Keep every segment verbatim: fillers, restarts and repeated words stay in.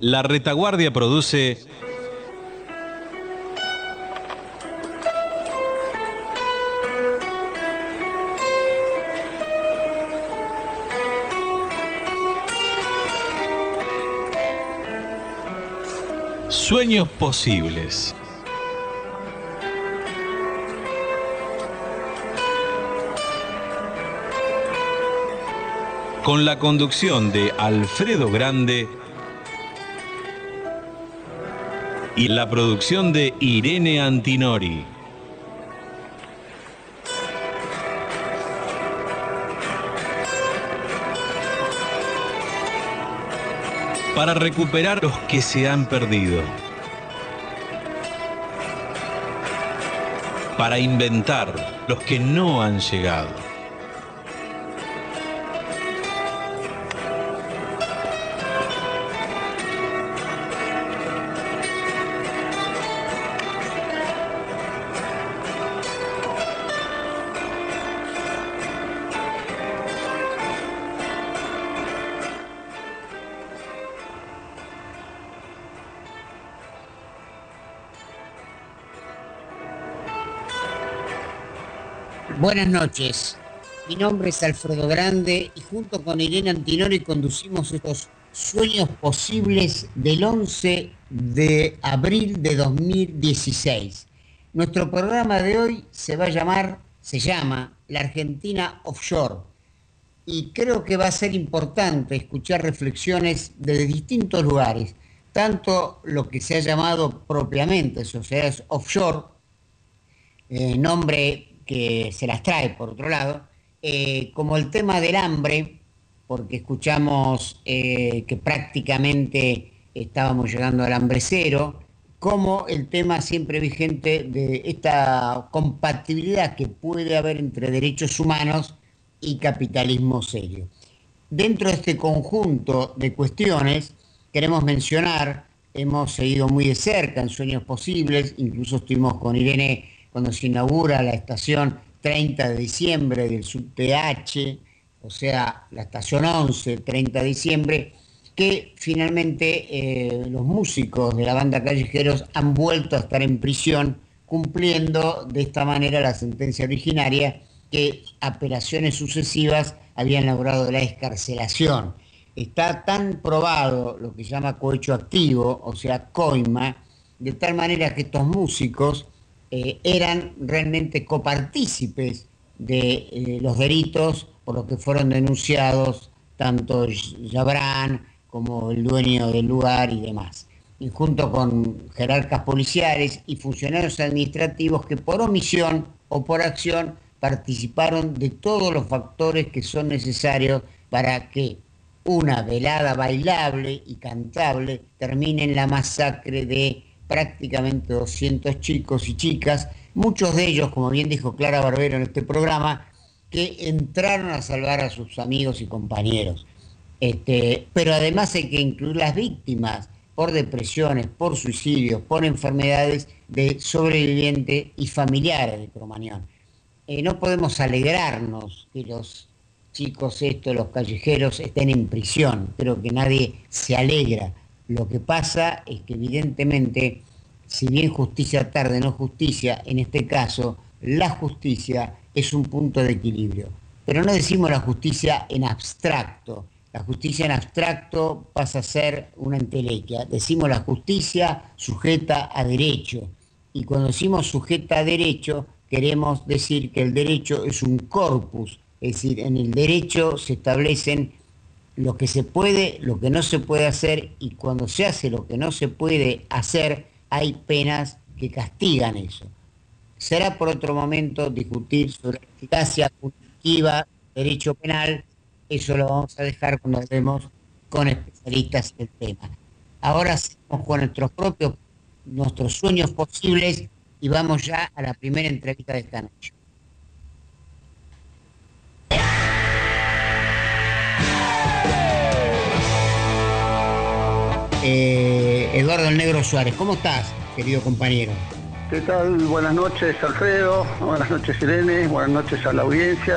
La Retaguardia produce Sueños Posibles. Con la conducción de Alfredo Grande y la producción de Irene Antinori. Para recuperar los que se han perdido. Para inventar los que no han llegado. Buenas noches, mi nombre es Alfredo Grande y junto con Irene Antinori conducimos estos Sueños Posibles del once de abril de dos mil dieciséis. Nuestro programa de hoy se va a llamar, se llama La Argentina Offshore y creo que va a ser importante escuchar reflexiones de distintos lugares, tanto lo que se ha llamado propiamente sociedades offshore, eh, nombre que se las trae por otro lado, eh, como el tema del hambre, porque escuchamos eh, que prácticamente estábamos llegando al hambre cero, como el tema siempre vigente de esta compatibilidad que puede haber entre derechos humanos y capitalismo serio. Dentro de este conjunto de cuestiones, queremos mencionar, hemos seguido muy de cerca en Sueños Posibles, incluso estuvimos con Irene cuando se inaugura la estación treinta de diciembre del subte H, o sea, la estación once, treinta de diciembre, que finalmente eh, los músicos de la banda Callejeros han vuelto a estar en prisión, cumpliendo de esta manera la sentencia originaria que apelaciones sucesivas habían logrado la excarcelación. Está tan probado lo que se llama cohecho activo, o sea, coima, de tal manera que estos músicos Eh, eran realmente copartícipes de eh, los delitos por los que fueron denunciados tanto Yabrán como el dueño del lugar y demás, y junto con jerarcas policiales y funcionarios administrativos que por omisión o por acción participaron de todos los factores que son necesarios para que una velada bailable y cantable termine en la masacre de prácticamente doscientos chicos y chicas, muchos de ellos, como bien dijo Clara Barbero en este programa, que entraron a salvar a sus amigos y compañeros. Este, pero además hay que incluir las víctimas por depresiones, por suicidios, por enfermedades de sobrevivientes y familiares de Cromañón. Eh, no podemos alegrarnos que los chicos estos, los callejeros, estén en prisión. Creo que nadie se alegra. Lo que pasa es que evidentemente, si bien justicia tarde, no justicia, en este caso, la justicia es un punto de equilibrio. Pero no decimos la justicia en abstracto. La justicia en abstracto pasa a ser una entelequia. Decimos la justicia sujeta a derecho. Y cuando decimos sujeta a derecho, queremos decir que el derecho es un corpus. Es decir, en el derecho se establecen lo que se puede, lo que no se puede hacer, y cuando se hace lo que no se puede hacer, hay penas que castigan eso. Será por otro momento discutir sobre la eficacia punitiva, derecho penal, eso lo vamos a dejar cuando hablemos con especialistas del tema. Ahora seguimos con nuestros propios, nuestros sueños posibles y vamos ya a la primera entrevista de esta noche. Eh, Eduardo el Negro Suárez, ¿cómo estás, querido compañero? ¿Qué tal? Buenas noches, Alfredo. Buenas noches, Irene. Buenas noches a la audiencia.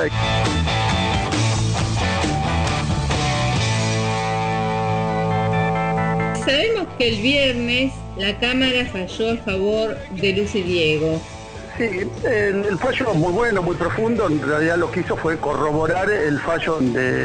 sabemos que el viernes la Cámara falló a favor de Lucy Diego. Sí, el, el fallo muy bueno, muy profundo. En realidad lo que hizo fue corroborar el fallo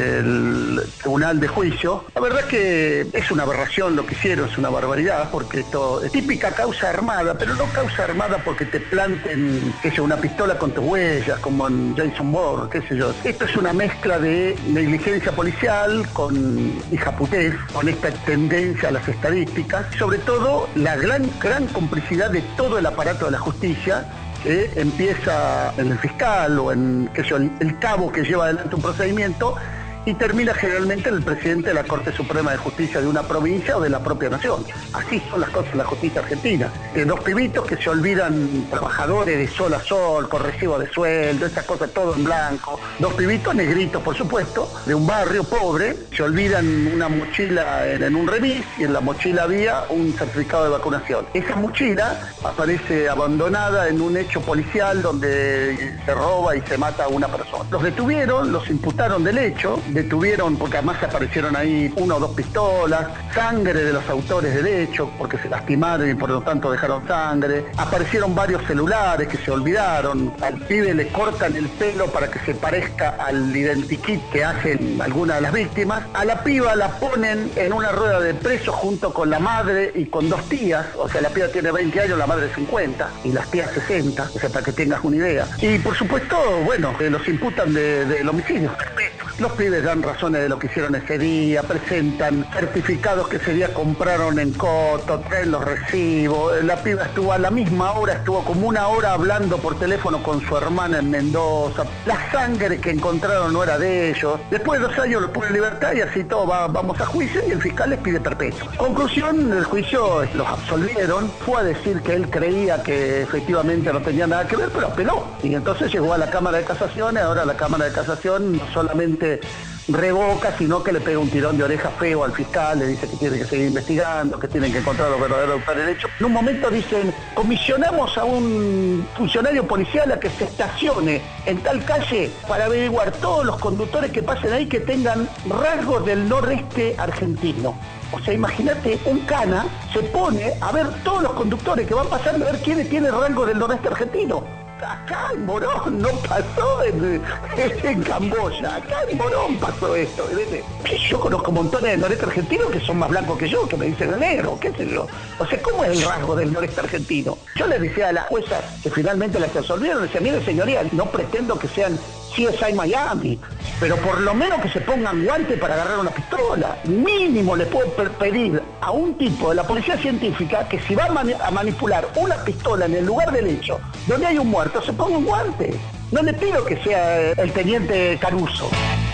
del Tribunal de Juicio. La verdad es que es una aberración lo que hicieron, es una barbaridad, porque esto es típica causa armada, pero no causa armada porque te planten, qué sé yo, una pistola con tus huellas, como en Jason Bourne, qué sé yo. Esto es una mezcla de negligencia policial con hijaputez, con esta tendencia a las estadísticas, sobre todo la gran, gran complicidad de todo el aparato de la justicia, que empieza en el fiscal o en qué sé yo, el, el cabo que lleva adelante un procedimiento y termina generalmente en el presidente de la Corte Suprema de Justicia de una provincia o de la propia nación. Así son las cosas en la justicia argentina. De dos pibitos que se olvidan, trabajadores de sol a sol, con recibo de sueldo, esas cosas, todo en blanco. Dos pibitos negritos, por supuesto, de un barrio pobre, se olvidan una mochila en, en un remis y en la mochila había un certificado de vacunación. Esa mochila aparece abandonada en un hecho policial donde se roba y se mata a una persona. Los detuvieron, los imputaron del hecho, detuvieron porque además aparecieron ahí una o dos pistolas, sangre de los autores del hecho porque se lastimaron y por lo tanto dejaron sangre, aparecieron varios celulares que se olvidaron, al pibe le cortan el pelo para que se parezca al identikit que hacen algunas de las víctimas, a la piba la ponen en una rueda de preso junto con la madre y con dos tías, o sea la piba tiene veinte años, la madre cincuenta y las tías sesenta, o sea para que tengas una idea. Y por supuesto, bueno, eh, los imputan de, del homicidio. Los pibes dan razones de lo que hicieron ese día, presentan certificados que ese día compraron en Coto, traen los recibos. La piba estuvo a la misma hora, estuvo como una hora hablando por teléfono con su hermana en Mendoza. La sangre que encontraron no era de ellos. Después de dos años los ponen en libertad y así todo va, vamos a juicio y el fiscal les pide perpetuo. Conclusión, el juicio los absolvieron. Fue a decir que él creía que efectivamente no tenía nada que ver, pero apeló. Y entonces llegó a la Cámara de Casación y ahora la Cámara de Casación no solamente revoca, sino que le pega un tirón de oreja feo al fiscal, le dice que tiene que seguir investigando, que tienen que encontrar los verdaderos autores del hecho. En un momento dicen, comisionamos a un funcionario policial a que se estacione en tal calle para averiguar todos los conductores que pasen ahí que tengan rasgos del noreste argentino. O sea, imagínate, un cana se pone a ver todos los conductores que van pasando, a ver quiénes tienen rasgos del noreste argentino. Acá en Morón no pasó en, en Camboya, acá en Morón pasó esto. Yo conozco montones de noreste argentino que son más blancos que yo, que me dicen negro, qué sé yo. O sea, ¿cómo es el rasgo del noreste argentino? Yo les decía a las juezas que finalmente las absolvieron, les decía, mire señoría, no pretendo que sean C S I Miami, pero por lo menos que se pongan guantes para agarrar una pistola. Mínimo le puedo pedir a un tipo de la policía científica que si va a, mani a manipular una pistola en el lugar del hecho, donde hay un muerto, se ponga un guante. No le pido que sea el teniente Caruso.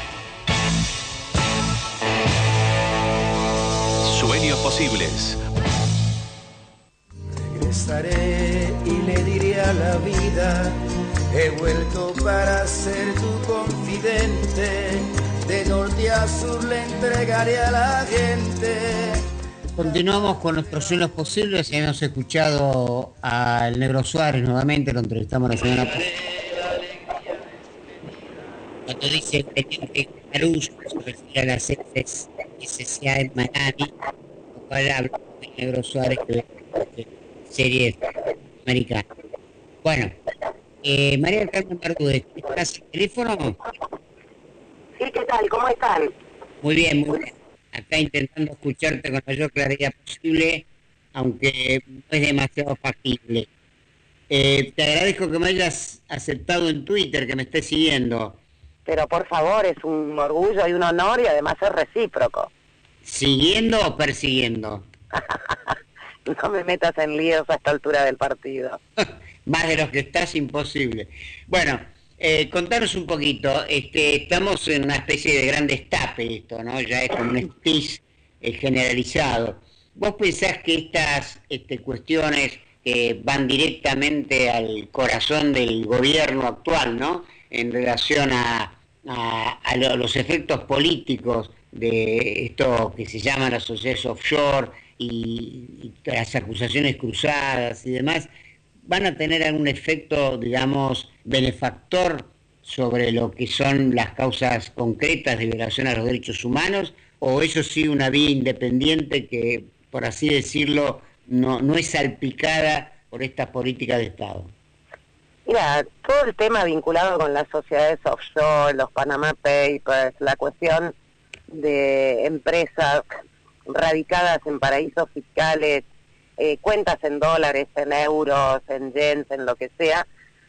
Sueños posibles. Regresaré y le diré a la vida: he vuelto para ser tu confidente, de norte a sur le entregaré a la gente. Continuamos con nuestros sueños posibles y hemos escuchado al Negro Suárez nuevamente, lo entrevistamos la semana pasada. Cuando dice el teniente Caruso, se refiere a las S C A en Miami, lo cual habla del Negro Suárez que ve series americanas. Bueno. Eh, María Carmen Bermúdez, ¿estás en teléfono? Sí, ¿qué tal? ¿Cómo están? Muy bien, muy bien. Acá intentando escucharte con la mayor claridad posible, aunque no es demasiado factible. Eh, te agradezco que me hayas aceptado en Twitter, que me estés siguiendo. Pero por favor, es un orgullo y un honor y además es recíproco. ¿Siguiendo o persiguiendo? No me metas en líos a esta altura del partido. Más de los que estás, imposible. Bueno, eh, contanos un poquito. Este, estamos en una especie de gran destape esto, ¿no? Ya es como un speech eh, generalizado. ¿Vos pensás que estas este, cuestiones que van directamente al corazón del gobierno actual, ¿no? En relación a, a, a los efectos políticos de esto que se llama las sociedades offshore y, y las acusaciones cruzadas y demás, van a tener algún efecto, digamos, benefactor sobre lo que son las causas concretas de violación a los derechos humanos, o eso sí una vía independiente que por así decirlo, no, no es salpicada por estas políticas de Estado? Mira, todo el tema vinculado con las sociedades offshore, los Panama Papers, la cuestión de empresas radicadas en paraísos fiscales, eh, cuentas en dólares, en euros, en yens, en lo que sea,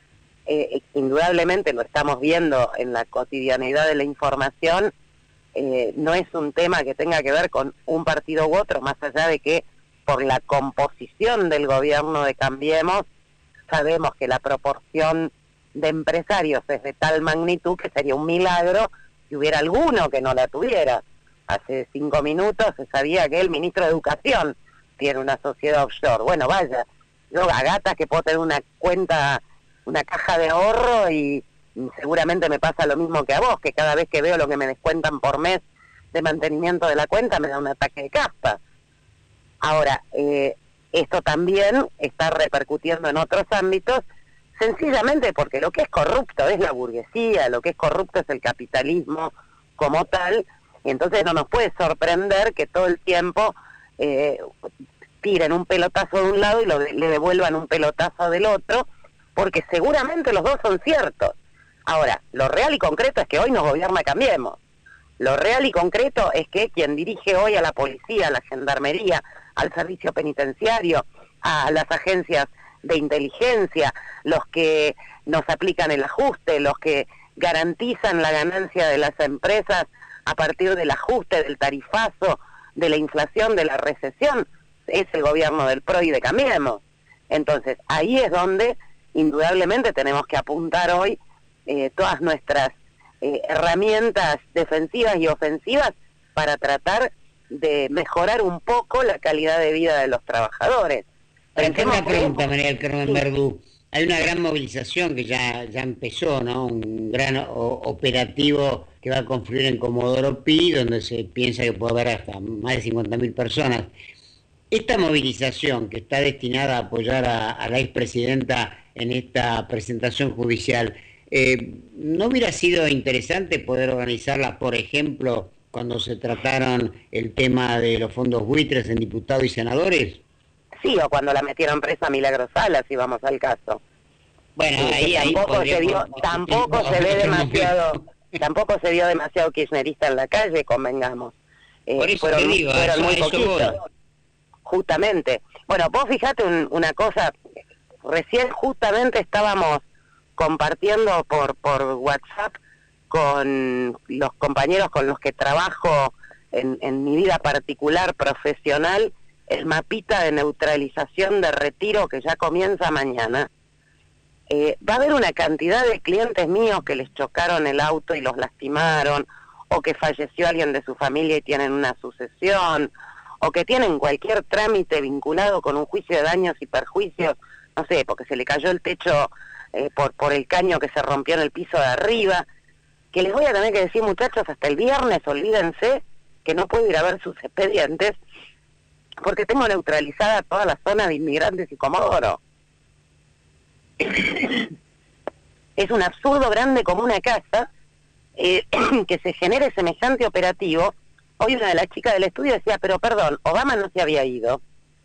eh, indudablemente lo estamos viendo en la cotidianidad de la información, eh, no es un tema que tenga que ver con un partido u otro, más allá de que por la composición del gobierno de Cambiemos, sabemos que la proporción de empresarios es de tal magnitud que sería un milagro si hubiera alguno que no la tuviera. Hace cinco minutos se sabía que el ministro de Educación tiene una sociedad offshore. Bueno, vaya, yo a gatas que puedo tener una cuenta, una caja de ahorro y seguramente me pasa lo mismo que a vos, que cada vez que veo lo que me descuentan por mes de mantenimiento de la cuenta me da un ataque de caspa. Ahora, eh, esto también está repercutiendo en otros ámbitos, sencillamente porque lo que es corrupto es la burguesía, lo que es corrupto es el capitalismo como tal, y entonces no nos puede sorprender que todo el tiempo eh, tiren un pelotazo de un lado y lo, le devuelvan un pelotazo del otro, porque seguramente los dos son ciertos. Ahora, lo real y concreto es que hoy nos gobierna Cambiemos. Lo real y concreto es que quien dirige hoy a la policía, a la gendarmería, al servicio penitenciario, a las agencias de inteligencia, los que nos aplican el ajuste, los que garantizan la ganancia de las empresas a partir del ajuste, del tarifazo, de la inflación, de la recesión, es el gobierno del P R O y de Cambiemos. Entonces, ahí es donde indudablemente tenemos que apuntar hoy eh, todas nuestras eh, herramientas defensivas y ofensivas para tratar de mejorar un poco la calidad de vida de los trabajadores. Pero tengo una pregunta, María del Carmen Verdú. Hay una gran movilización que ya, ya empezó, ¿no? Un gran o, operativo que va a confluir en Comodoro Pi, donde se piensa que puede haber hasta más de cincuenta mil personas. Esta movilización que está destinada a apoyar a, a la expresidenta en esta presentación judicial, eh, ¿no hubiera sido interesante poder organizarla, por ejemplo, cuando se trataron el tema de los fondos buitres en diputados y senadores? Sí, o cuando la metieron presa a Milagros Salas, si vamos al caso. Bueno, ahí, ahí tampoco podría, se vio, por, tampoco por, se ve por, demasiado, tampoco se vio demasiado kirchnerista en la calle, convengamos. Eh, por eso fueron, te digo, fueron eso, muy eso poquitos. voy. Justamente. Bueno, vos fijate un, una cosa, recién justamente estábamos compartiendo por, por WhatsApp con los compañeros con los que trabajo en, en mi vida particular, profesional, el mapita de neutralización de Retiro que ya comienza mañana. Eh, va a haber una cantidad de clientes míos que les chocaron el auto y los lastimaron, o que falleció alguien de su familia y tienen una sucesión, o que tienen cualquier trámite vinculado con un juicio de daños y perjuicios, no sé, porque se le cayó el techo eh, por, por el caño que se rompió en el piso de arriba, que les voy a tener que decir, muchachos, hasta el viernes, olvídense que no puedo ir a ver sus expedientes, porque tengo neutralizada toda la zona de Inmigrantes y Comodoro. Es un absurdo grande como una casa eh, que se genere semejante operativo. Hoy una de las chicas del estudio decía, pero perdón, Obama no se había ido.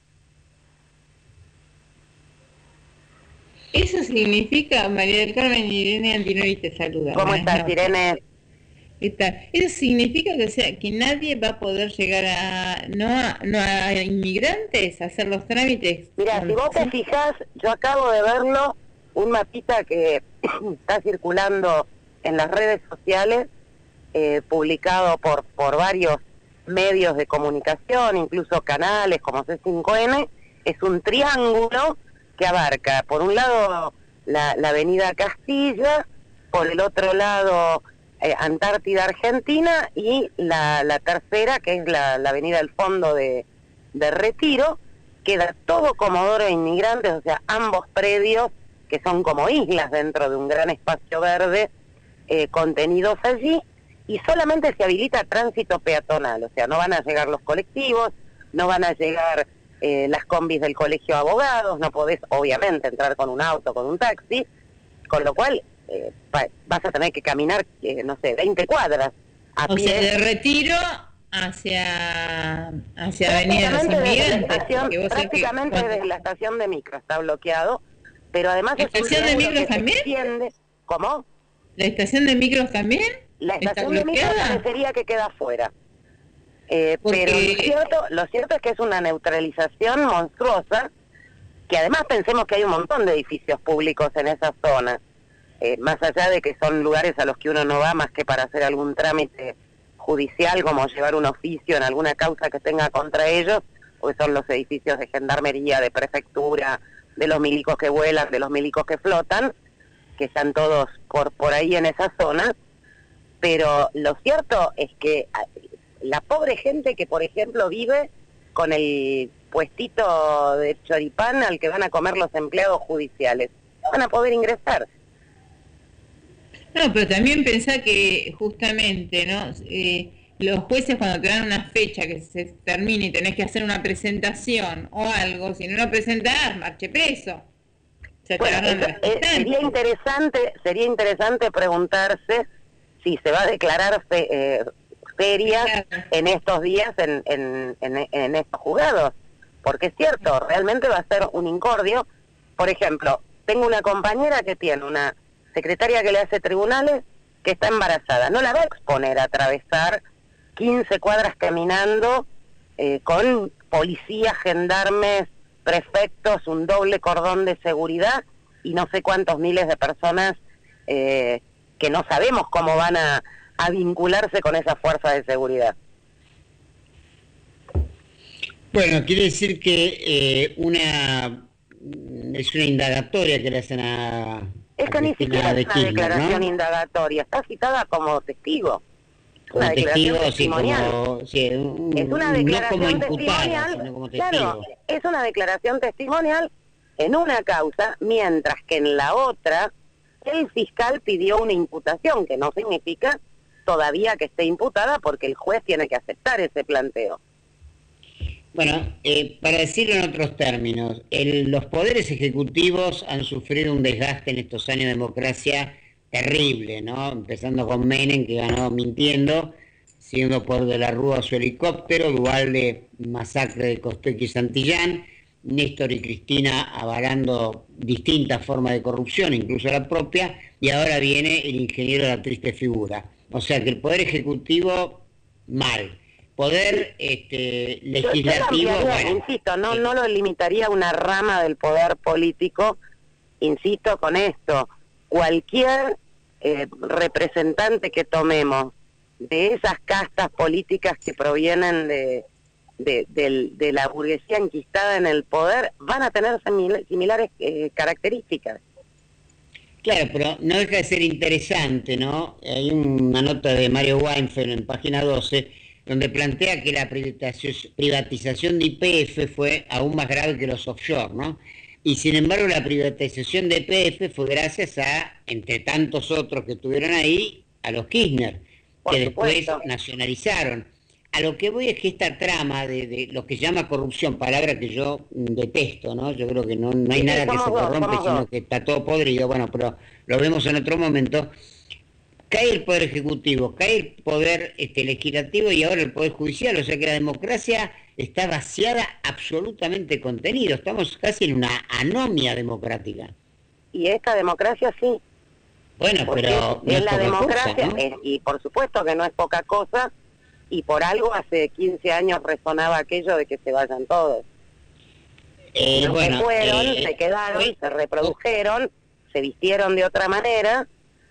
Eso significa, María del Carmen, Irene Antinori te saluda. ¿Cómo estás, Irene? Está. Eso significa que, o sea, que nadie va a poder llegar a no a, no a inmigrantes a hacer los trámites. Mira, si vos te fijás, yo acabo de verlo, un mapita que está circulando en las redes sociales, eh, publicado por por varios medios de comunicación, incluso canales como C cinco N, es un triángulo que abarca, por un lado, la, la avenida Castilla, por el otro lado, eh, Antártida Argentina, y la, la tercera, que es la, la avenida del fondo de, de Retiro, queda todo Comodoro e Inmigrantes, o sea, ambos predios, que son como islas dentro de un gran espacio verde, eh, contenidos allí, y solamente se habilita tránsito peatonal, o sea, no van a llegar los colectivos, no van a llegar eh, las combis del colegio de abogados, no podés obviamente entrar con un auto, con un taxi, con lo cual eh, vas a tener que caminar, eh, no sé, veinte cuadras a o pie. sea, de Retiro hacia hacia Avenida Los Prácticamente desde la Inmigrantes. estación, porque vos sabés que prácticamente cuando- desde la estación de micro está bloqueado, pero además ¿La es un estación de triángulo micros que se también? extiende. ¿Cómo? ¿La estación de micros también? La ¿Está estación de micro bloqueada? parecería que queda afuera. Eh, Porque- Pero lo cierto, lo cierto es que es una neutralización monstruosa, que además pensemos que hay un montón de edificios públicos en esa zona, eh, más allá de que son lugares a los que uno no va más que para hacer algún trámite judicial, como llevar un oficio en alguna causa que tenga contra ellos, pues son los edificios de gendarmería, de prefectura, de los milicos que vuelan, de los milicos que flotan, que están todos por, por ahí en esa zona. Pero lo cierto es que la pobre gente que, por ejemplo, vive con el puestito de choripán al que van a comer los empleados judiciales, no van a poder ingresar. No, pero también pensá que justamente, ¿no? Eh, los jueces cuando te dan una fecha que se termine y tenés que hacer una presentación o algo, si no lo presentás, marche preso. O sea, te Bueno, agarran eso, las eh, sería distancias. interesante, sería interesante preguntarse si se va a declarar fe- eh, feria Claro. en estos días en, en, en, en estos juzgados, porque es cierto, realmente va a ser un incordio. Por ejemplo, tengo una compañera que tiene una secretaria que le hace tribunales que está embarazada, no la va a exponer a atravesar quince cuadras caminando eh, con policías, gendarmes, prefectos, un doble cordón de seguridad y no sé cuántos miles de personas eh, que no sabemos cómo van a, a vincularse con esa fuerza de seguridad. Bueno, quiere decir que eh, una es una indagatoria que le hacen a, Es a que ni Cristina siquiera de es una Kirchner, declaración ¿no? indagatoria, está citada como testigo. Como Una declaración testigo, sí, testimonial. como, sí, un- Es una no declaración como imputada, testimonial, sino como testigo. claro, es una declaración testimonial en una causa, mientras que en la otra el fiscal pidió una imputación, que no significa todavía que esté imputada porque el juez tiene que aceptar ese planteo. Bueno, eh, para decirlo en otros términos, el- los poderes ejecutivos han sufrido un desgaste en estos años de democracia terrible, ¿no? Empezando con Menem, que ganó mintiendo, siguiendo por De la Rúa su helicóptero, Duhalde masacre de Costequi y Santillán, Néstor y Cristina avalando distintas formas de corrupción, incluso la propia, y ahora viene el ingeniero de la triste figura. O sea que el poder ejecutivo, mal. Poder este, Yo- yo legislativo, lo ampliaría, bueno. insisto, no, sí. no lo limitaría a una rama del poder político, insisto con esto, cualquier eh, representante que tomemos de esas castas políticas que provienen de, de, del- de la burguesía enquistada en el poder, van a tener simil- similares eh, características. Claro, pero no deja de ser interesante, ¿no? Hay una nota de Mario Weinfeld en página doce, donde plantea que la privatización, privatización de Y P F fue aún más grave que los offshore, ¿no? Y sin embargo la privatización de Y P F fue gracias a, entre tantos otros que estuvieron ahí, a los Kirchner, Por que después supuesto. nacionalizaron. A lo que voy es que esta trama de, de lo que se llama corrupción, palabra que yo mm, detesto, ¿no? Yo creo que no, no hay Sí, nada que somos se dos, corrompe, somos sino dos. que está todo podrido, bueno, pero lo vemos en otro momento. Cae el Poder Ejecutivo, cae el Poder este, Legislativo y ahora el Poder Judicial, o sea que la democracia está vaciada absolutamente de contenido, estamos casi en una anomia democrática. Y esta democracia sí, Bueno, porque pero no es es la poca democracia, cosa, ¿no? es- y por supuesto que no es poca cosa, y por algo hace quince años resonaba aquello de que se vayan todos. Eh, No bueno, se fueron, eh, se quedaron, hoy- se reprodujeron, se vistieron de otra manera,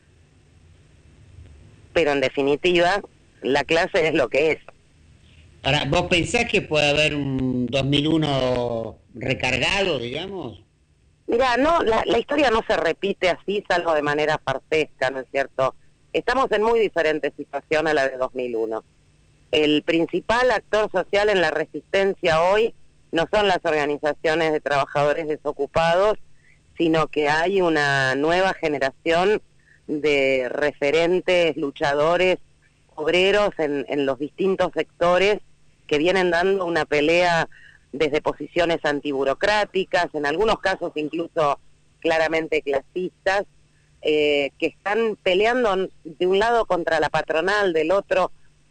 pero en definitiva la clase es lo que es. Ahora, ¿vos pensás que puede haber un dos mil uno recargado, digamos? Mira, no, la, la historia no se repite así, salvo de manera farsesca, ¿no es cierto? Estamos en muy diferente situación a la de dos mil uno. El principal actor social en la resistencia hoy no son las organizaciones de trabajadores desocupados, sino que hay una nueva generación de referentes, luchadores, obreros en, en los distintos sectores que vienen dando una pelea desde posiciones antiburocráticas, en algunos casos incluso claramente clasistas, eh, que están peleando de un lado contra la patronal, del otro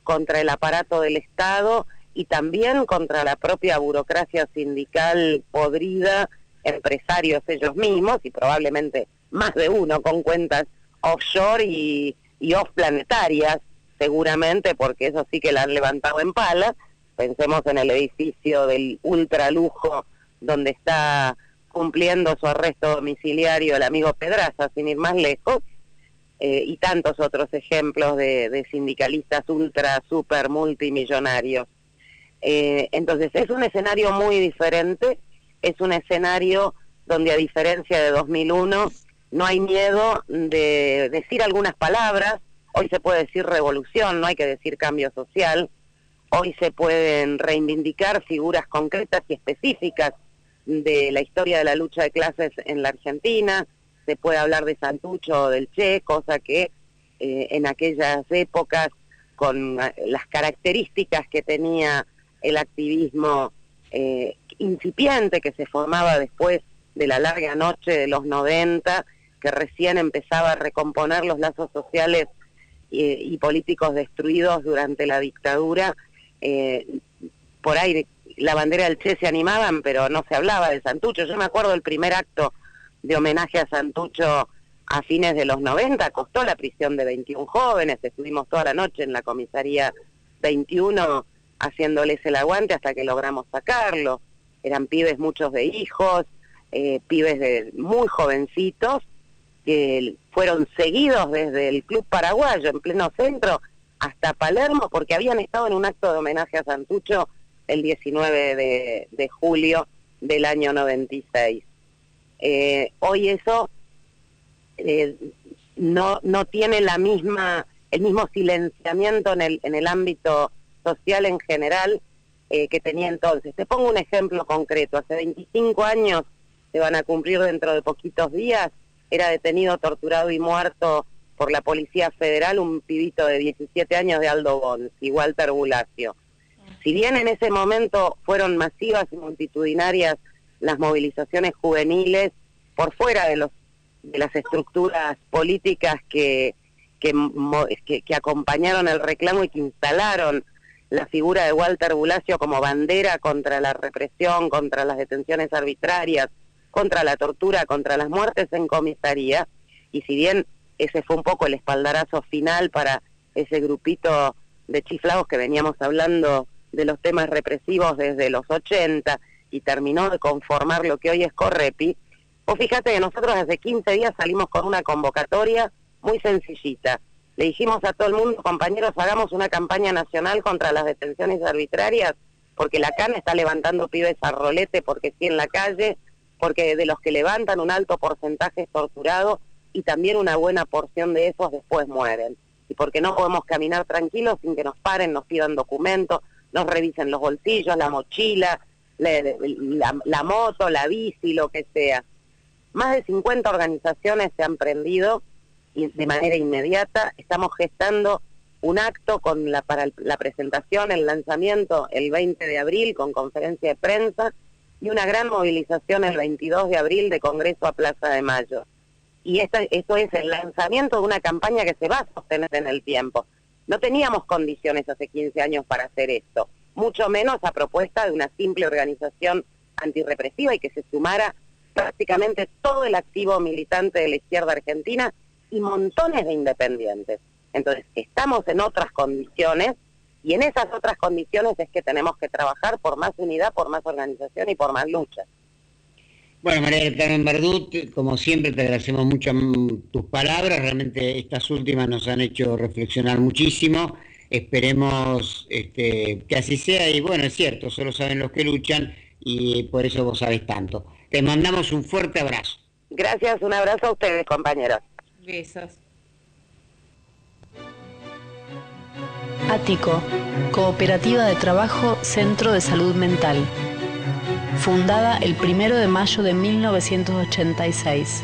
contra el aparato del Estado y también contra la propia burocracia sindical podrida, empresarios ellos mismos y probablemente más de uno con cuentas offshore y, y off-planetarias, seguramente, porque eso sí que la han levantado en pala. Pensemos en el edificio del ultralujo donde está cumpliendo su arresto domiciliario el amigo Pedraza, sin ir más lejos, eh, y tantos otros ejemplos de, de sindicalistas ultra, super, multimillonarios. Eh, entonces es un escenario muy diferente, es un escenario donde a diferencia de dos mil uno no hay miedo de decir algunas palabras. Hoy se puede decir revolución, no hay que decir cambio social. Hoy se pueden reivindicar figuras concretas y específicas de la historia de la lucha de clases en la Argentina. Se puede hablar de Santucho o del Che, cosa que eh, en aquellas épocas, con las características que tenía el activismo eh, incipiente que se formaba después de la larga noche de los noventa, que recién empezaba a recomponer los lazos sociales eh, y políticos destruidos durante la dictadura, eh, por ahí la bandera del Che se animaban, pero no se hablaba de Santucho. Yo me acuerdo del primer acto de homenaje a Santucho a fines de los noventa, costó la prisión de veintiún jóvenes, estuvimos toda la noche en la comisaría veintiuno haciéndoles el aguante hasta que logramos sacarlo. Eran pibes, muchos de hijos, eh, pibes de muy jovencitos, que fueron seguidos desde el Club Paraguayo, en pleno centro, hasta Palermo, porque habían estado en un acto de homenaje a Santucho el diecinueve de julio del año noventa y seis. Eh, hoy eso eh, no no tiene la misma el mismo silenciamiento en el en el ámbito social en general eh, que tenía entonces. Te pongo un ejemplo concreto. Hace veinticinco años, se van a cumplir dentro de poquitos días, era detenido, torturado y muerto por la Policía Federal un pibito de diecisiete años de Aldo Bonzi, Walter Bulacio. Si bien en ese momento fueron masivas y multitudinarias las movilizaciones juveniles por fuera de los de las estructuras políticas que que, que que acompañaron el reclamo y que instalaron la figura de Walter Bulacio como bandera contra la represión, contra las detenciones arbitrarias, contra la tortura, contra las muertes en comisaría, y si bien ese fue un poco el espaldarazo final para ese grupito de chiflados que veníamos hablando de los temas represivos desde los ochenta y terminó de conformar lo que hoy es Correpi, vos fíjate que nosotros hace quince días salimos con una convocatoria muy sencillita. Le dijimos a todo el mundo, compañeros, hagamos una campaña nacional contra las detenciones arbitrarias, porque la CAN está levantando pibes a rolete porque sí en la calle, porque de los que levantan un alto porcentaje es torturado y también una buena porción de esos después mueren. Y porque no podemos caminar tranquilos sin que nos paren, nos pidan documentos, nos revisen los bolsillos, la mochila, la, la, la moto, la bici, lo que sea. Más de cincuenta organizaciones se han prendido y de manera inmediata. Estamos gestando un acto con la, para el, la presentación, el lanzamiento el veinte de abril con conferencia de prensa y una gran movilización el veintidós de abril de Congreso a Plaza de Mayo. Y esta, esto es el lanzamiento de una campaña que se va a sostener en el tiempo. No teníamos condiciones hace quince años para hacer esto, mucho menos a propuesta de una simple organización antirrepresiva y que se sumara prácticamente todo el activo militante de la izquierda argentina y montones de independientes. Entonces, estamos en otras condiciones y en esas otras condiciones es que tenemos que trabajar por más unidad, por más organización y por más lucha. Bueno, María del Carmen Verdut, como siempre te agradecemos mucho tus palabras, realmente estas últimas nos han hecho reflexionar muchísimo, esperemos este, que así sea y bueno, es cierto, solo saben los que luchan y por eso vos sabés tanto. Te mandamos un fuerte abrazo. Gracias, un abrazo a ustedes, compañeros. Besos. Ático, Cooperativa de Trabajo Centro de Salud Mental. Fundada el primero de mayo de mil novecientos ochenta y seis.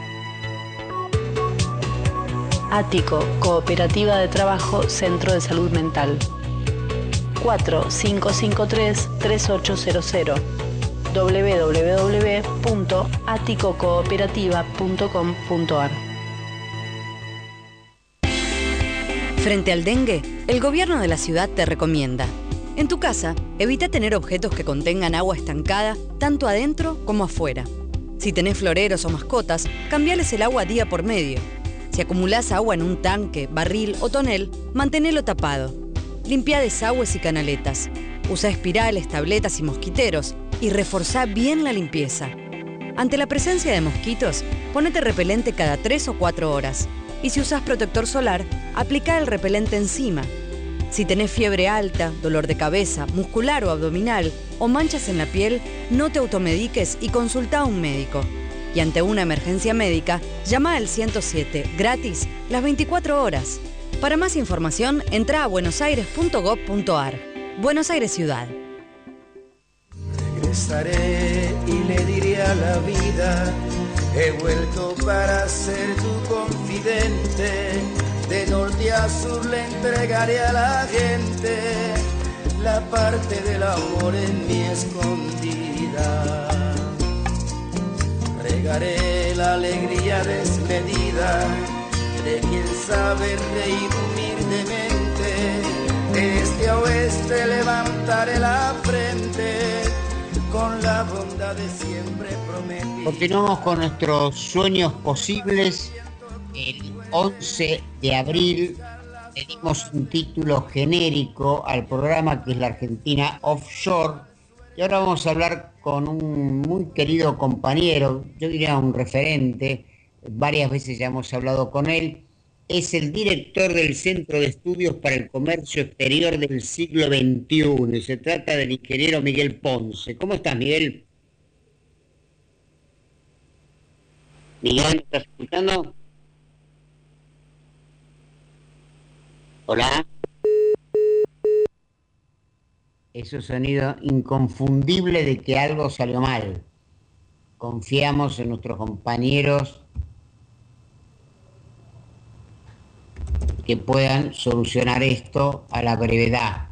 Ático, Cooperativa de Trabajo Centro de Salud Mental. cuatro cinco cinco tres tres ocho cero cero. doble u doble u doble u punto ático cooperativa punto com punto a r. Frente al dengue, El gobierno de la ciudad te recomienda: en tu casa, evita tener objetos que contengan agua estancada, tanto adentro como afuera. Si tenés floreros o mascotas, cambiales el agua día por medio. Si acumulás agua en un tanque, barril o tonel, mantenelo tapado. Limpia desagües y canaletas. Usa espirales, tabletas y mosquiteros y reforzá bien la limpieza. Ante la presencia de mosquitos, ponete repelente cada tres o cuatro horas. Y si usás protector solar, aplica el repelente encima. Si tenés fiebre alta, dolor de cabeza, muscular o abdominal, o manchas en la piel, no te automediques y consulta a un médico. Y ante una emergencia médica, llama al ciento siete, gratis, las veinticuatro horas. Para más información, entra a buenosaires punto gob punto ar. Buenos Aires Ciudad. Regresaré y le diré a la vida: he vuelto para ser tu confidente. De norte a sur le entregaré a la gente la parte del amor en mi escondida. Regaré la alegría desmedida de quien sabe reír humildemente. De este a oeste levantaré la frente con la bondad de siempre prometida. Continuamos con nuestros sueños posibles. El once de abril le dimos un título genérico al programa, que es la Argentina Offshore, y ahora vamos a hablar con un muy querido compañero, yo diría un referente, varias veces ya hemos hablado con él. Es el director del Centro de Estudios para el Comercio Exterior del siglo veintiuno, y se trata del ingeniero Miguel Ponce. ¿Cómo estás, Miguel? Miguel, ¿me estás escuchando? Hola. Ese sonido inconfundible de que algo salió mal. Confiamos en nuestros compañeros que puedan solucionar esto a la brevedad.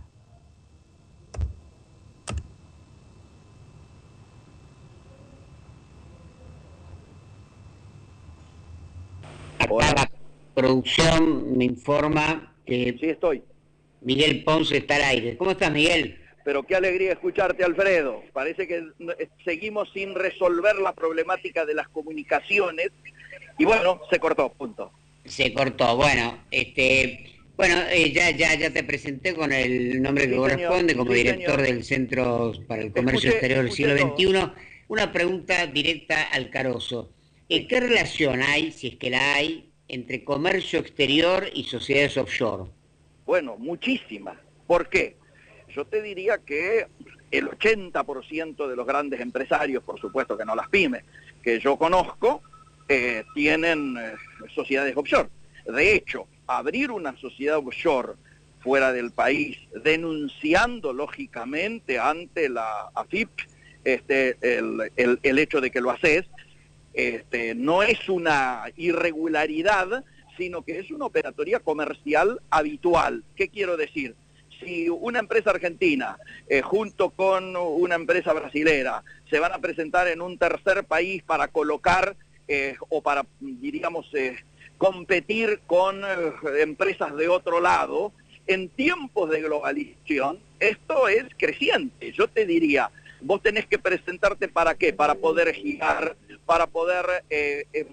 Acá la producción me informa que sí, estoy. Miguel Ponce está al aire. ¿Cómo estás, Miguel? Pero qué alegría escucharte, Alfredo. Parece que seguimos sin resolver la problemática de las comunicaciones y bueno, se cortó, punto. Se cortó. Bueno, este, bueno, eh, ya, ya, ya te presenté con el nombre que sí, corresponde, señor. Como sí, director señor. Del Centro para el Comercio escuché, Exterior del siglo veintiuno. Una pregunta directa al carozo. ¿Qué relación hay, si es que la hay, entre comercio exterior y sociedades offshore? Bueno, muchísimas. ¿Por qué? Yo te diría que el ochenta por ciento de los grandes empresarios, por supuesto que no las pymes, que yo conozco, eh, tienen eh, sociedades offshore. De hecho, abrir una sociedad offshore fuera del país, denunciando lógicamente ante la A F I P este, el, el, el hecho de que lo haces, este, no es una irregularidad, sino que es una operatoria comercial habitual. ¿Qué quiero decir? Si una empresa argentina, eh, junto con una empresa brasilera, se van a presentar en un tercer país para colocar eh, o para, diríamos, eh, competir con eh, empresas de otro lado, en tiempos de globalización, esto es creciente. Yo te diría, vos tenés que presentarte ¿para qué? Para poder girar, para poder eh, eh,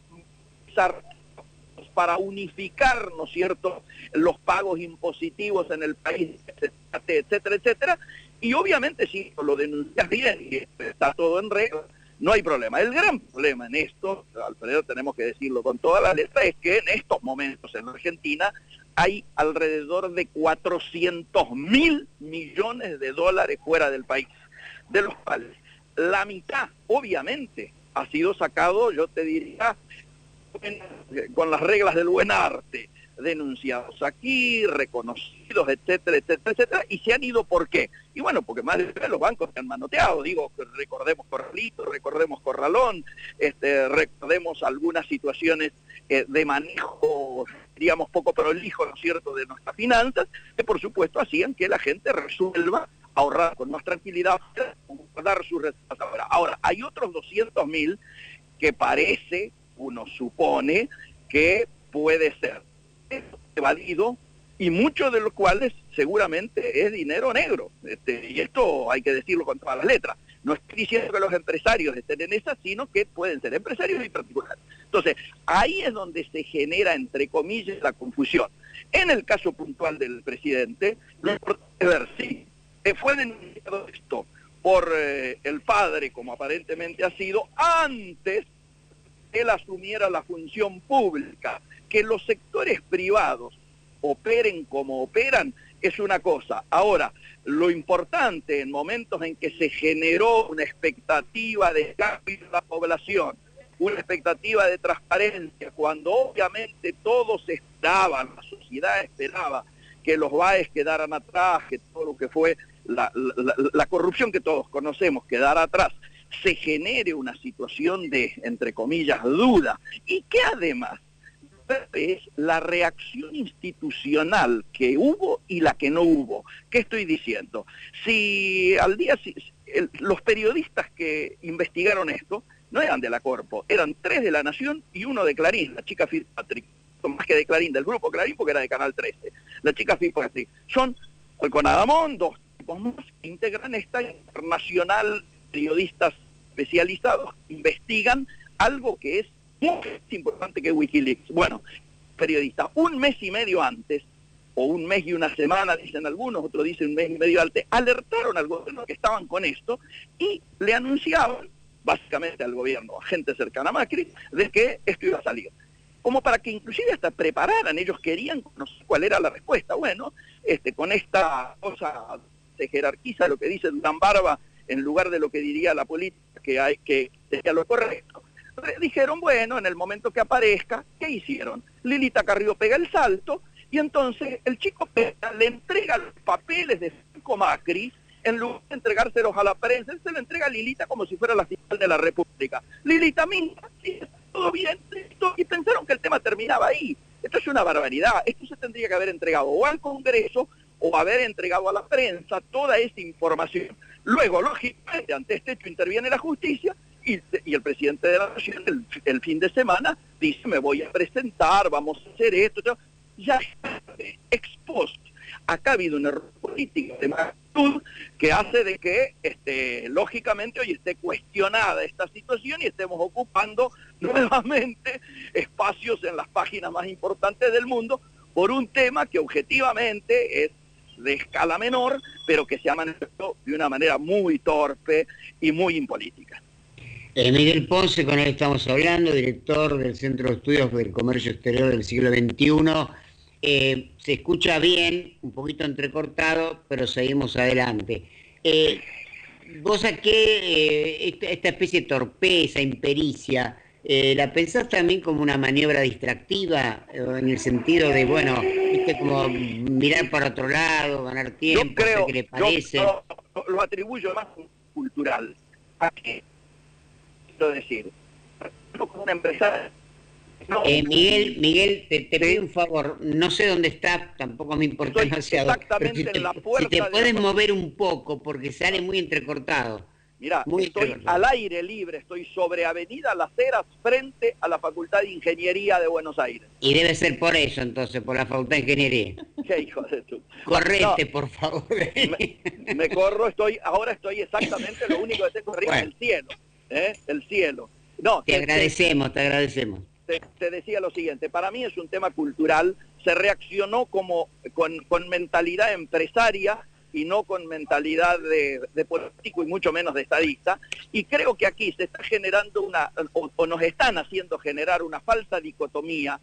para unificar, ¿no es cierto?, los pagos impositivos en el país, etcétera, etcétera, y obviamente si lo denuncias bien y está todo en regla, no hay problema. El gran problema en esto, Alfredo, tenemos que decirlo con toda la letra, es que en estos momentos en Argentina hay alrededor de cuatrocientos mil millones de dólares fuera del país, de los cuales la mitad, obviamente, ha sido sacado, yo te diría, con las reglas del buen arte, denunciados aquí, reconocidos, etcétera, etcétera, etcétera, y se han ido, ¿por qué? Y bueno, porque más de los bancos se han manoteado, digo, recordemos Corralito, recordemos Corralón, este, recordemos algunas situaciones eh, de manejo, diríamos, poco prolijo, ¿no es cierto?, de nuestras finanzas, que por supuesto hacían que la gente resuelva ahorrar con más tranquilidad, guardar sus reservas ahora. Ahora, hay otros doscientos mil que parece, uno supone, que puede ser evadido y muchos de los cuales seguramente es dinero negro. Este, y esto hay que decirlo con todas las letras. No estoy diciendo que los empresarios estén en esa, sino que pueden ser empresarios y particulares. Entonces, ahí es donde se genera, entre comillas, la confusión. En el caso puntual del presidente, lo importante es ver si fue denunciado esto por eh, el padre, como aparentemente ha sido, antes que él asumiera la función pública. Que los sectores privados operen como operan es una cosa. Ahora, lo importante en momentos en que se generó una expectativa de cambio de la población, una expectativa de transparencia, cuando obviamente todos esperaban, la sociedad esperaba que los B A Es quedaran atrás, que todo lo que fue la, la, la corrupción que todos conocemos quedara atrás, se genere una situación de, entre comillas, duda, y que además es la reacción institucional que hubo y la que no hubo. ¿Qué estoy diciendo? Si al día el, los periodistas que investigaron esto no eran de la Corpo, eran tres de La Nación y uno de Clarín, la chica Fitzpatrick, más que de Clarín, del grupo Clarín, porque era de Canal trece, la chica Fitzpatrick. Son con Adamón, dos tipos más que integran esta internacional, periodistas especializados, investigan algo que es muy importante que Wikileaks. Bueno, periodistas, un mes y medio antes, o un mes y una semana, dicen algunos, otros dicen un mes y medio antes, alertaron al gobierno que estaban con esto y le anunciaban, básicamente al gobierno, a gente cercana a Macri, de que esto iba a salir. Como para que inclusive hasta prepararan, ellos querían conocer cuál era la respuesta. Bueno, este, con esta cosa se jerarquiza lo que dice Durán Barba en lugar de lo que diría la política, que hay que sería lo correcto. Dijeron, bueno, en el momento que aparezca, ¿qué hicieron? Lilita Carrió pega el salto y entonces el chico Pena le entrega los papeles de Franco Macri, en lugar de entregárselos a la prensa, él se le entrega a Lilita como si fuera la fiscal de la República. Lilita, mira, sí, todo bien, esto, y pensaron que el tema terminaba ahí. Esto es una barbaridad. Esto se tendría que haber entregado o al Congreso o haber entregado a la prensa toda esa información. Luego, lógicamente, ante este hecho interviene la justicia y, y el presidente de la Nación el, el fin de semana dice, me voy a presentar, vamos a hacer esto, esto. Ya está ex post. Acá ha habido un error político de magnitud que hace de que, este, lógicamente, hoy esté cuestionada esta situación y estemos ocupando nuevamente espacios en las páginas más importantes del mundo por un tema que objetivamente es de escala menor, pero que se ha manejado de una manera muy torpe y muy impolítica. Eh, Miguel Ponce, con él estamos hablando, director del Centro de Estudios del Comercio Exterior del siglo veintiuno. Eh, se escucha bien, un poquito entrecortado, pero seguimos adelante. Eh, ¿Vos a qué eh, esta, esta especie de torpeza, impericia, eh, la pensás también como una maniobra distractiva, eh, en el sentido de, bueno, viste, como mirar para otro lado, ganar tiempo, yo creo, ¿qué le parece? Yo, yo, lo atribuyo más cultural. ¿A qué quiero decir? Como una empresa. No, eh, Miguel, Miguel, te, te pido un favor, no sé dónde estás, tampoco me importa Estoy demasiado. exactamente si te, en la puerta si te puedes la... mover un poco, porque sale muy entrecortado. Mirá, muy estoy entrecortado. al aire libre, estoy sobre Avenida Las Heras, frente a la Facultad de Ingeniería de Buenos Aires. Y debe ser por eso, entonces, por la Facultad de Ingeniería. Qué hijo de tu... Correte, no, por favor. Me, me corro, estoy, ahora estoy exactamente, lo único que tengo arriba bueno. es el cielo, ¿eh? El cielo. No, te, te agradecemos, te, te agradecemos. Te, te decía lo siguiente, para mí es un tema cultural, se reaccionó como con, con mentalidad empresaria y no con mentalidad de, de político y mucho menos de estadista, y creo que aquí se está generando una, o, o nos están haciendo generar una falsa dicotomía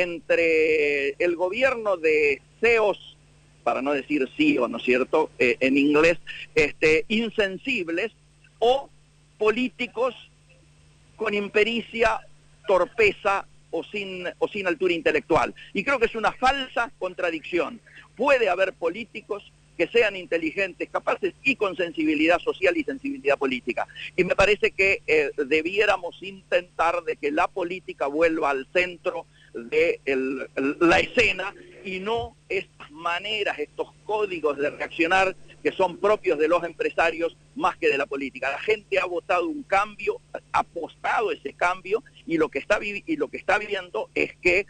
entre el gobierno de C E Os, para no decir C E O, ¿no es cierto?, eh, en inglés, este, insensibles, o políticos con impericia, torpeza o sin, o sin altura intelectual. Y creo que es una falsa contradicción. Puede haber políticos que sean inteligentes, capaces y con sensibilidad social y sensibilidad política. Y me parece que eh, debiéramos intentar de que la política vuelva al centro de el, el, la escena y no estas maneras, estos códigos de reaccionar que son propios de los empresarios más que de la política. La gente ha votado un cambio, ha apostado ese cambio y lo que está, vi- y lo que está viendo es que